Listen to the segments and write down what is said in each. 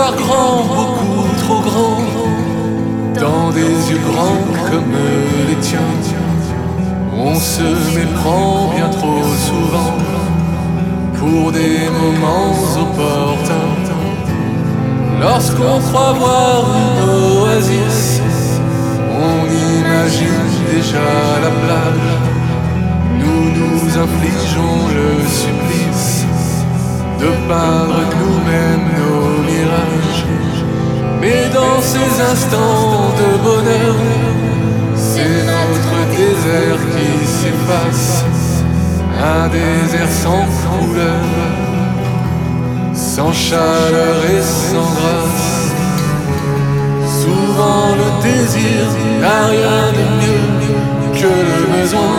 voir grand, beaucoup trop grand, dans des yeux grands comme les tiens. On se méprend bien trop souvent pour des moments opportuns. Lorsqu'on croit voir une oasis, on imagine déjà la plage. Nous nous infligeons le supplice de peindre nous-mêmes nos mirages. Mais dans ces instants de bonheur, c'est notre désert qui s'efface. Un désert sans couleur, sans chaleur et sans grâce. Souvent le désir n'a rien de mieux que le besoin.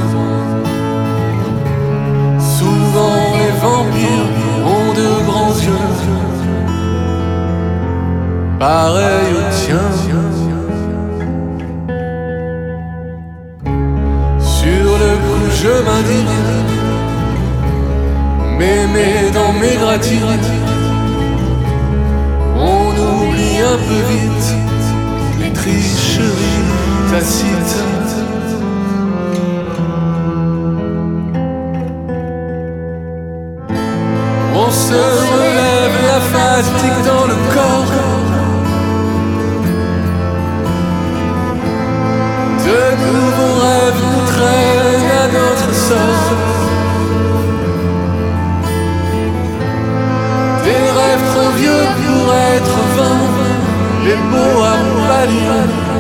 Souvent les vampires ont de grands yeux, pareils aux tiens. Sur le coup je m'indigne, m'aimer dans mes gratitudes. On oublie un peu vite les tricheries tacites. On se relève la fatigue dans le corps. De nouveaux rêves nous traînent à notre sort. Des rêves trop vieux pour être vains, les beaux à pâlir.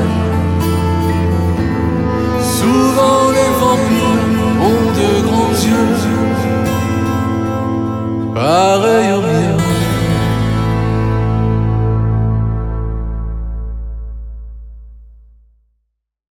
Souvent les vampires ont de grands yeux, pareil